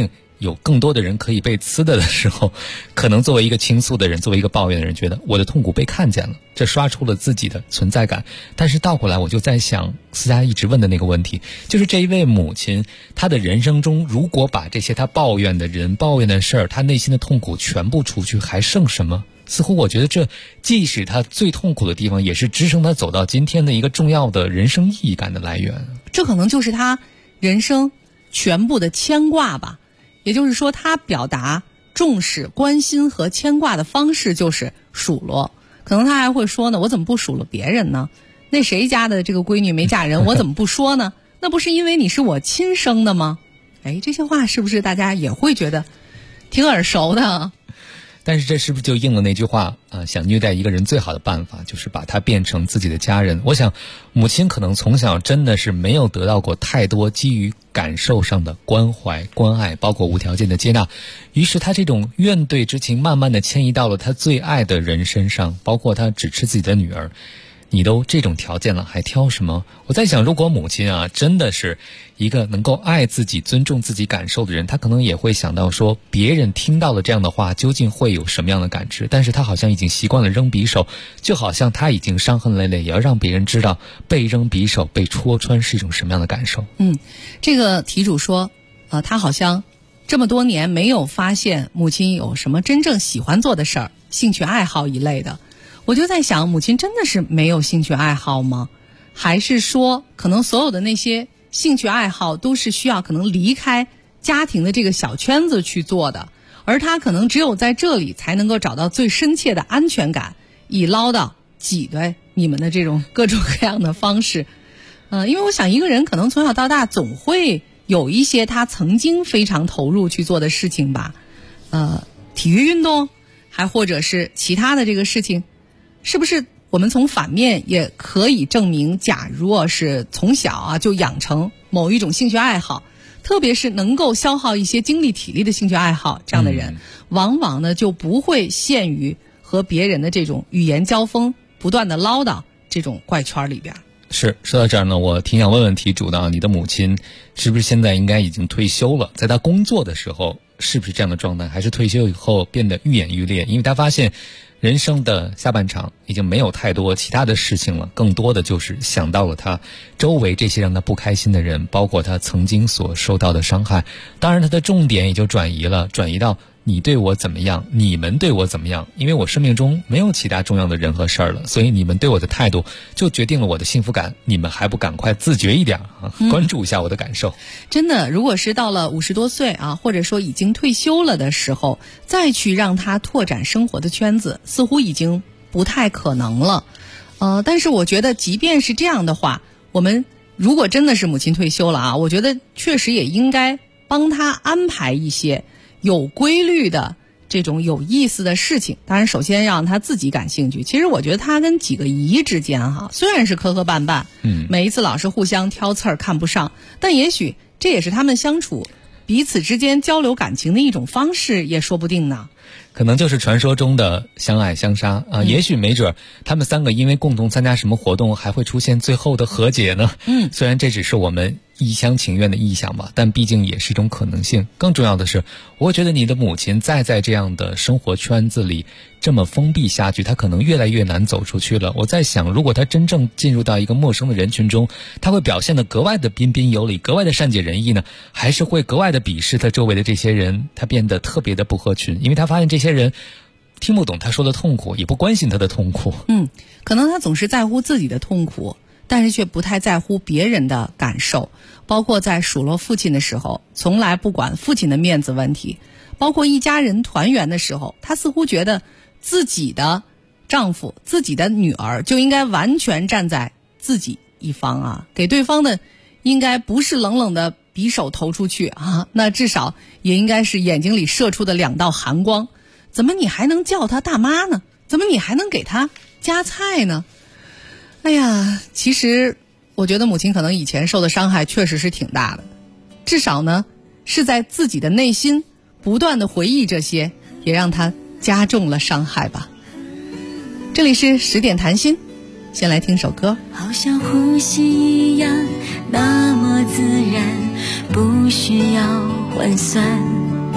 有更多的人可以被呲的时候，可能作为一个倾诉的人，作为一个抱怨的人，觉得我的痛苦被看见了，这刷出了自己的存在感。但是倒过来我就在想思佳一直问的那个问题，就是这一位母亲，她的人生中如果把这些她抱怨的人、抱怨的事儿、她内心的痛苦全部除去，还剩什么？似乎我觉得这既是她最痛苦的地方，也是支撑她走到今天的一个重要的人生意义感的来源。 这可能就是她人生全部的牵挂吧。也就是说，她表达重视、关心和牵挂的方式就是数落。可能她还会说呢，我怎么不数落别人呢？那谁家的这个闺女没嫁人，我怎么不说呢？那不是因为你是我亲生的吗？哎，这些话是不是大家也会觉得挺耳熟的？ 但是这是不是就应了那句话想虐待一个人最好的办法就是把他变成自己的家人。我想母亲可能从小真的是没有得到过太多基于感受上的关怀关爱，包括无条件的接纳，于是他这种怨怼之情慢慢的迁移到了他最爱的人身上，包括他只吃自己的女儿。你都这种条件了还挑什么？我在想，如果母亲真的是一个能够爱自己尊重自己感受的人，她可能也会想到说别人听到了这样的话究竟会有什么样的感知。但是她好像已经习惯了扔匕首，就好像她已经伤痕累累，也要让别人知道被扔匕首被戳穿是一种什么样的感受。 这个题主说他好像这么多年没有发现母亲有什么真正喜欢做的事儿，兴趣爱好一类的。我就在想，母亲真的是没有兴趣爱好吗？还是说可能所有的那些兴趣爱好都是需要可能离开家庭的这个小圈子去做的，而她可能只有在这里才能够找到最深切的安全感，以唠叨挤兑你们的这种各种各样的方式。因为我想一个人可能从小到大总会有一些他曾经非常投入去做的事情吧，体育运动还或者是其他的这个事情。是不是我们从反面也可以证明，假如是从小就养成某一种兴趣爱好，特别是能够消耗一些精力体力的兴趣爱好，这样的人往往呢就不会陷于和别人的这种语言交锋、不断的唠叨这种怪圈里边。 是，说到这儿呢，我挺想问问题主的，你的母亲是不是现在应该已经退休了？在她工作的时候是不是这样的状态，还是退休以后变得愈演愈烈？因为她发现人生的下半场已经没有太多其他的事情了，更多的就是想到了他周围这些让他不开心的人，包括他曾经所受到的伤害。当然他的重点也就转移到你对我怎么样，你们对我怎么样，因为我生命中没有其他重要的人和事儿了，所以你们对我的态度就决定了我的幸福感，你们还不赶快自觉一点关注一下我的感受。 真的，如果是到了50多岁或者说已经退休了的时候，再去让他拓展生活的圈子，似乎已经不太可能了。但是我觉得即便是这样的话，我们如果真的是母亲退休了我觉得确实也应该帮他安排一些有规律的这种有意思的事情。当然首先让他自己感兴趣。其实我觉得他跟几个姨之间虽然是磕磕绊绊，每一次老是互相挑刺儿看不上，但也许这也是他们相处彼此之间交流感情的一种方式也说不定呢。 可能就是传说中的相爱相杀也许没准他们三个因为共同参加什么活动还会出现最后的和解呢。虽然这只是我们一厢情愿的臆想吧，但毕竟也是一种可能性。更重要的是，我觉得你的母亲再在这样的生活圈子里这么封闭下去，她可能越来越难走出去了。我在想，如果她真正进入到一个陌生的人群中，她会表现得格外的彬彬有礼，格外的善解人意呢，还是会格外的鄙视她周围的这些人，她变得特别的不合群，因为她发现这些人听不懂她说的痛苦，也不关心她的痛苦。 可能她总是在乎自己的痛苦，但是却不太在乎别人的感受。包括在数落父亲的时候，从来不管父亲的面子问题，包括一家人团圆的时候，她似乎觉得自己的丈夫、自己的女儿就应该完全站在自己一方给对方的应该不是冷冷的匕首投出去那至少也应该是眼睛里射出的2道寒光。怎么你还能叫她大妈呢？怎么你还能给她夹菜呢？哎呀，其实我觉得母亲可能以前受的伤害确实是挺大的，至少呢是在自己的内心不断的回忆这些，也让她加重了伤害吧。这里是10点谈心，先来听首歌。 好像呼吸一样那么自然，不需要换算，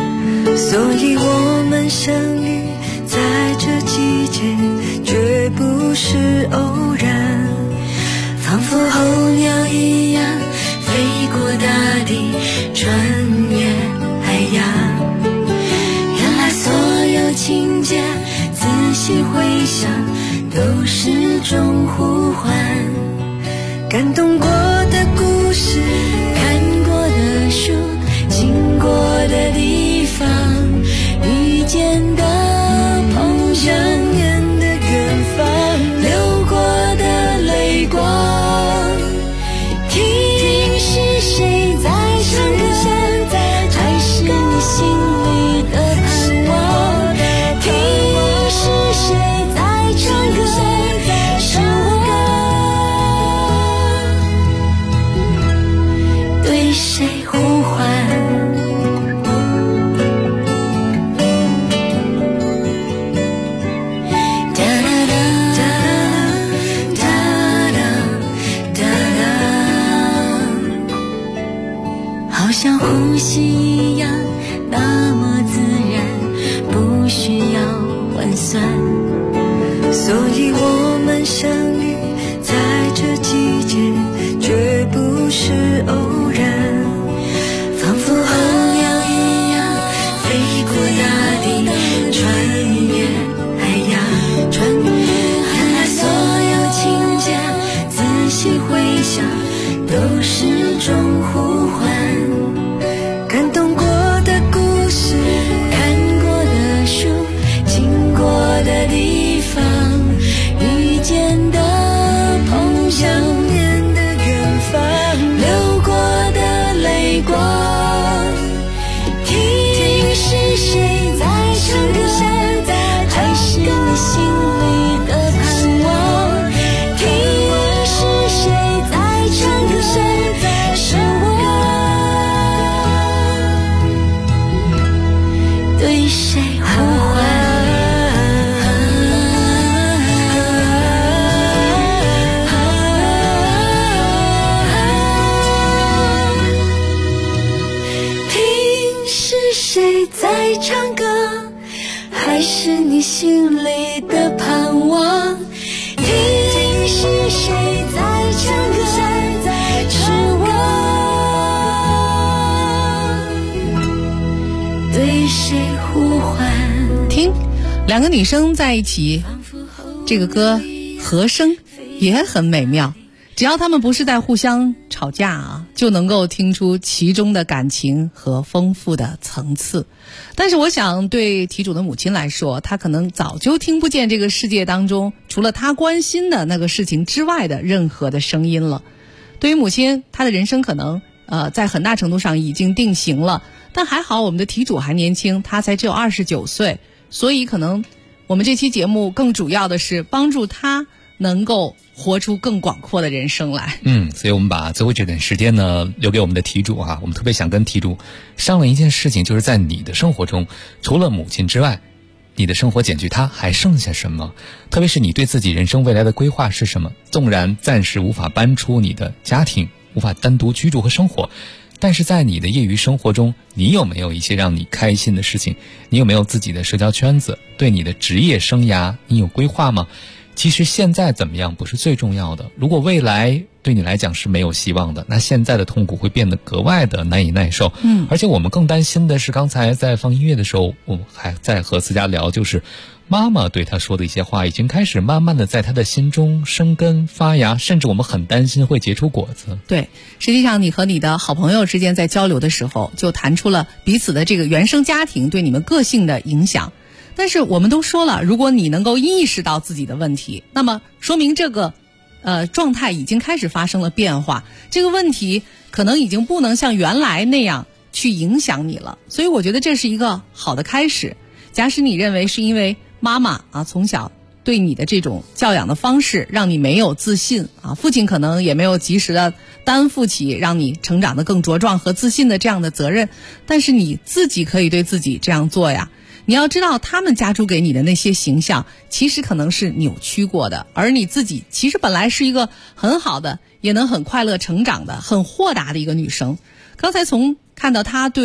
所以我们相遇在这季节，绝不是偶然，仿佛候鸟一样飞过大地，穿越海洋。原来所有情节仔细回想都是种呼唤，感动过的故事，看过的书，经过的地方，遇见的碰相念的远方，流过的泪光，听是谁在唱歌，还是你心里的盼望，听是谁在唱歌，是我对谁呼唤。好像呼吸一样那么自然，不需要换算，所以我们相遇在这季节，绝不是偶然，仿佛候鸟一样飞过大地，穿越海洋。原来所有情节仔细回想都是种呼唤，感动过的故事，看过的书，经过的地方，遇见的碰相念的远方，流过的泪光，听是谁在唱歌，还是你心里的盼望，听是谁在唱歌，是我对谁呼唤。听是谁在唱歌，还是你心里的盼望，听是谁在唱歌，是我对谁呼唤。 听两个女生在一起，这个歌和声也很美妙，只要她们不是在互相吵架啊，就能够听出其中的感情和丰富的层次。但是我想对题主的母亲来说，她可能早就听不见这个世界当中除了她关心的那个事情之外的任何的声音了。对于母亲，她的人生可能在很大程度上已经定型了，但还好我们的题主还年轻，她才只有29岁，所以可能我们这期节目更主要的是帮助她能够活出更广阔的人生来。 所以我们把最后这点时间呢留给我们的题主啊，我们特别想跟题主商量一件事情，就是在你的生活中，除了母亲之外，你的生活减去它还剩下什么？特别是你对自己人生未来的规划是什么？纵然暂时无法搬出你的家庭，无法单独居住和生活，但是在你的业余生活中，你有没有一些让你开心的事情？你有没有自己的社交圈子？对你的职业生涯，你有规划吗？其实现在怎么样不是最重要的，如果未来对你来讲是没有希望的，那现在的痛苦会变得格外的难以耐受。而且我们更担心的是，刚才在放音乐的时候，我们还在和思佳聊，就是妈妈对他说的一些话已经开始慢慢的在他的心中生根发芽，甚至我们很担心会结出果子。 对，实际上你和你的好朋友之间在交流的时候，就谈出了彼此的这个原生家庭对你们个性的影响。但是我们都说了，如果你能够意识到自己的问题，那么说明这个状态已经开始发生了变化，这个问题可能已经不能像原来那样去影响你了。所以我觉得这是一个好的开始。假使你认为是因为妈妈从小对你的这种教养的方式让你没有自信父亲可能也没有及时的担负起让你成长得更茁壮和自信的这样的责任，但是你自己可以对自己这样做呀。你要知道，他们家族给你的那些形象其实可能是扭曲过的，而你自己其实本来是一个很好的，也能很快乐成长的，很豁达的一个女生。刚才从看到她对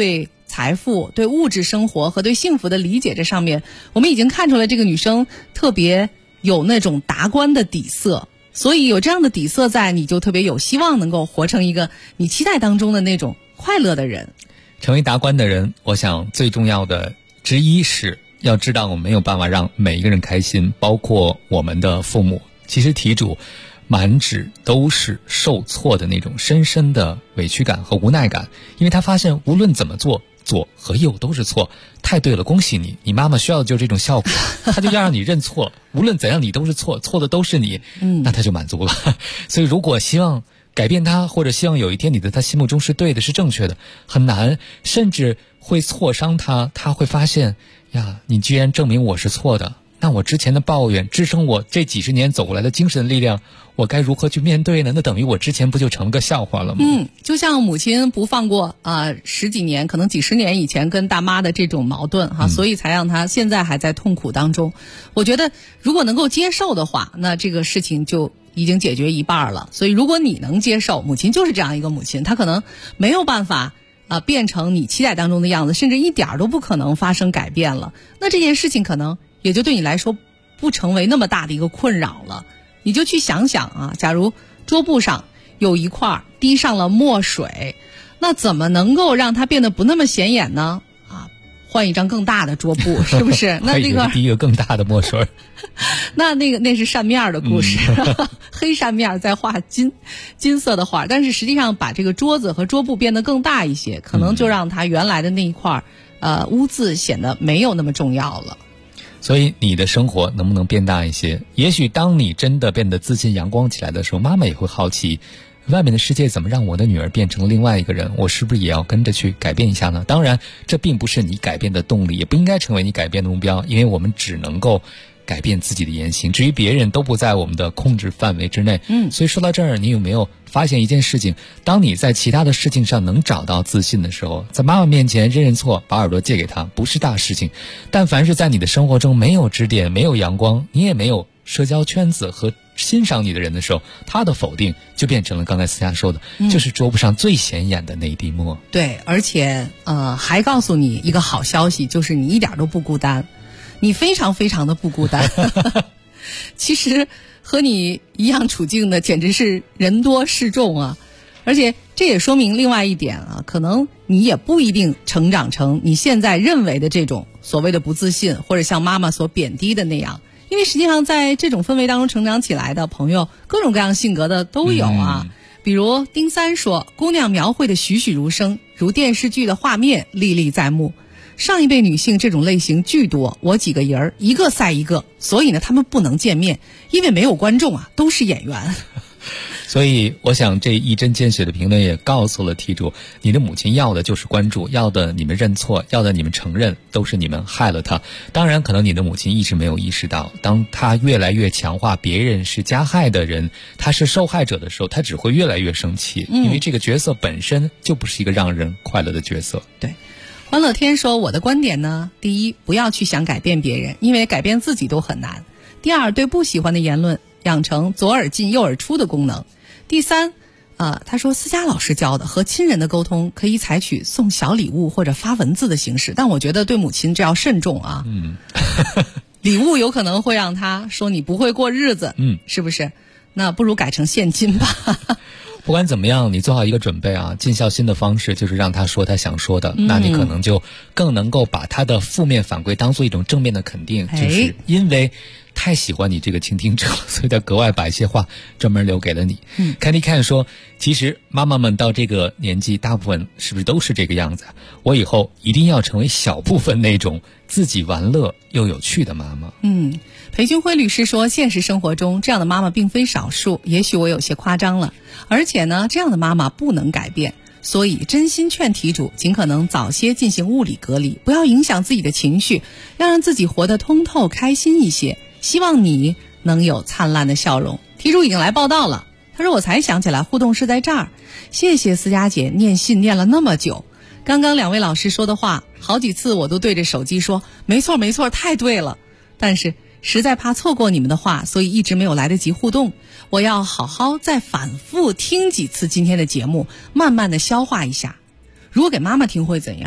财富、对物质生活和对幸福的理解这上面，我们已经看出来这个女生特别有那种达观的底色，所以有这样的底色在，你就特别有希望能够活成一个你期待当中的那种快乐的人。 成为达观的人，我想最重要的之一是要知道我们没有办法让每一个人开心，包括我们的父母。其实题主满纸都是受挫的那种深深的委屈感和无奈感，因为他发现无论怎么做，左和右都是错。太对了，恭喜你，你妈妈需要的就是这种效果，她就要让你认错，无论怎样你都是错，错的都是你，那她就满足了。所以如果希望改变他，或者希望有一天你在他心目中是对的，是正确的，很难，甚至会挫伤他。他会发现呀，你既然证明我是错的，那我之前的抱怨支撑我这几十年走过来的精神力量，我该如何去面对呢？那等于我之前不就成了个笑话了吗？ 就像母亲不放过十几年可能几十年以前跟大妈的这种矛盾哈，所以才让他现在还在痛苦当中。我觉得如果能够接受的话，那这个事情就已经解决一半了。所以如果你能接受，母亲就是这样一个母亲，她可能没有办法变成你期待当中的样子，甚至一点都不可能发生改变了，那这件事情可能也就对你来说不成为那么大的一个困扰了。你就去想想假如桌布上有一块滴上了墨水，那怎么能够让它变得不那么显眼呢？换一张更大的桌布，是不是？那个滴一个更大的墨水那是扇面的故事，黑扇面再画金色的画，但是实际上把这个桌子和桌布变得更大一些，可能就让它原来的那一块污渍显得没有那么重要了。 所以你的生活能不能变大一些？也许当你真的变得自信阳光起来的时候，妈妈也会好奇，外面的世界怎么让我的女儿变成另外一个人，我是不是也要跟着去改变一下呢？当然这并不是你改变的动力，也不应该成为你改变的目标，因为我们只能够改变自己的言行，至于别人都不在我们的控制范围之内。所以说到这儿，你有没有发现一件事情，当你在其他的事情上能找到自信的时候，在妈妈面前认错，把耳朵借给她不是大事情，但凡是在你的生活中没有支点，没有阳光，你也没有社交圈子和欣赏你的人的时候，他的否定就变成了刚才思佳说的，就是桌布上最显眼的那一滴墨。 对，而且还告诉你一个好消息，就是你一点都不孤单，你非常非常的不孤单。其实和你一样处境的简直是人多势众啊。而且这也说明另外一点可能你也不一定成长成你现在认为的这种所谓的不自信，或者像妈妈所贬低的那样。因为实际上在这种氛围当中成长起来的朋友，各种各样性格的都有比如丁三说，姑娘描绘的栩栩如生，如电视剧的画面历历在目。上一辈女性这种类型巨多，我几个人一个赛一个，所以呢他们不能见面，因为没有观众都是演员。 所以我想这一针见血的评论也告诉了题主，你的母亲要的就是关注，要的你们认错，要的你们承认，都是你们害了她。当然可能你的母亲一直没有意识到，当她越来越强化别人是加害的人，她是受害者的时候，她只会越来越生气，因为这个角色本身就不是一个让人快乐的角色。 对，欢乐天说，我的观点呢，第一，不要去想改变别人，因为改变自己都很难。第二，对不喜欢的言论养成左耳进右耳出的功能。第三他说思佳老师教的和亲人的沟通可以采取送小礼物或者发文字的形式，但我觉得对母亲这要慎重礼物有可能会让他说你不会过日子是不是？那不如改成现金吧。 不管怎么样，你做好一个准备尽孝心的方式就是让他说他想说的，那你可能就更能够把他的负面反馈当做一种正面的肯定，就是因为太喜欢你这个倾听者，所以他格外把一些话专门留给了你。Candy Can 说，其实妈妈们到这个年纪大部分是不是都是这个样子？我以后一定要成为小部分那种自己玩乐又有趣的妈妈。 裴军辉律师说，现实生活中这样的妈妈并非少数，也许我有些夸张了，而且呢这样的妈妈不能改变，所以真心劝题主尽可能早些进行物理隔离，不要影响自己的情绪，要让自己活得通透开心一些，希望你能有灿烂的笑容。题主已经来报道了，他说我才想起来互动是在这儿，谢谢思佳姐念信念了那么久，刚刚两位老师说的话好几次我都对着手机说没错没错太对了，但是实在怕错过你们的话，所以一直没有来得及互动，我要好好再反复听几次今天的节目，慢慢的消化一下。如果给妈妈听会怎样？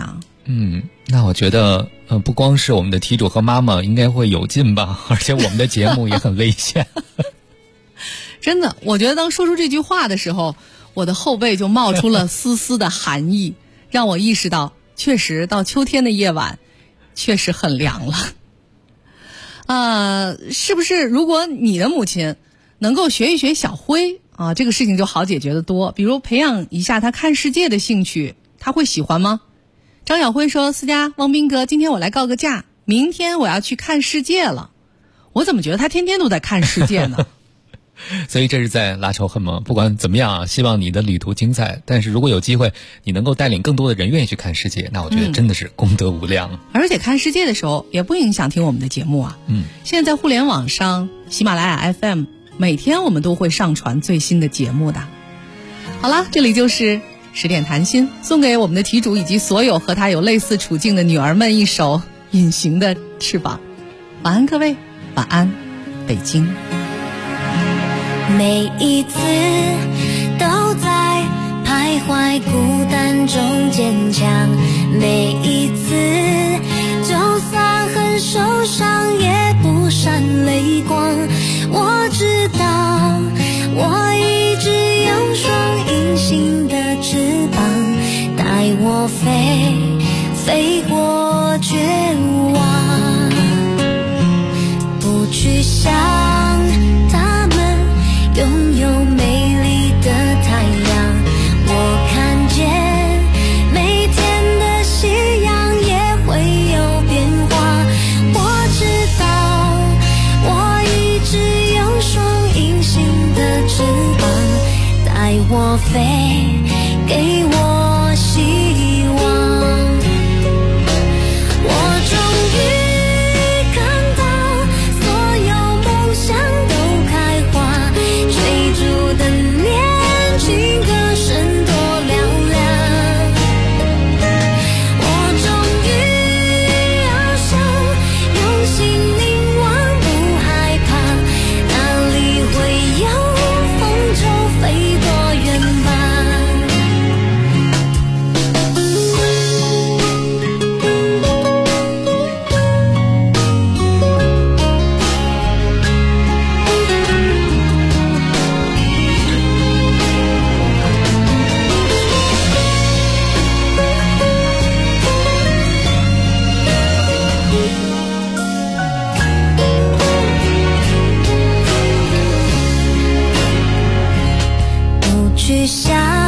那我觉得不光是我们的题主和妈妈应该会有劲吧，而且我们的节目也很危险。 真的，我觉得当说出这句话的时候，我的后背就冒出了丝丝的寒意，让我意识到确实到秋天的夜晚确实很凉了。是不是如果你的母亲能够学一学小辉啊，这个事情就好解决得多。比如培养一下他看世界的兴趣，他会喜欢吗？张小辉说，思佳、汪斌哥，今天我来告个假，明天我要去看世界了。我怎么觉得他天天都在看世界呢？ 所以这是在拉仇恨吗？不管怎么样啊，希望你的旅途精彩，但是如果有机会你能够带领更多的人愿意去看世界，那我觉得真的是功德无量。 而且看世界的时候也不影响听我们的节目啊。现在在互联网上，喜马拉雅 FM 每天我们都会上传最新的节目的。好了，这里就是10点谈心，送给我们的题主以及所有和他有类似处境的女儿们一首隐形的翅膀。晚安各位，晚安北京。 每一次都在徘徊孤单中坚强，每一次就算很受伤也不闪泪光。我知道我一直有双隐形的翅膀，带我飞过绝望，不去想他们拥有美丽的太阳。我看见每天的夕阳也会有变化。我知道我一直有双隐形的翅膀，带我飞，给我希望。我终于看到所有梦想都开花，追逐的年轻歌声多嘹亮。我终于翱翔，用心凝望，不害怕，哪里会有风就飞多远吧。不去想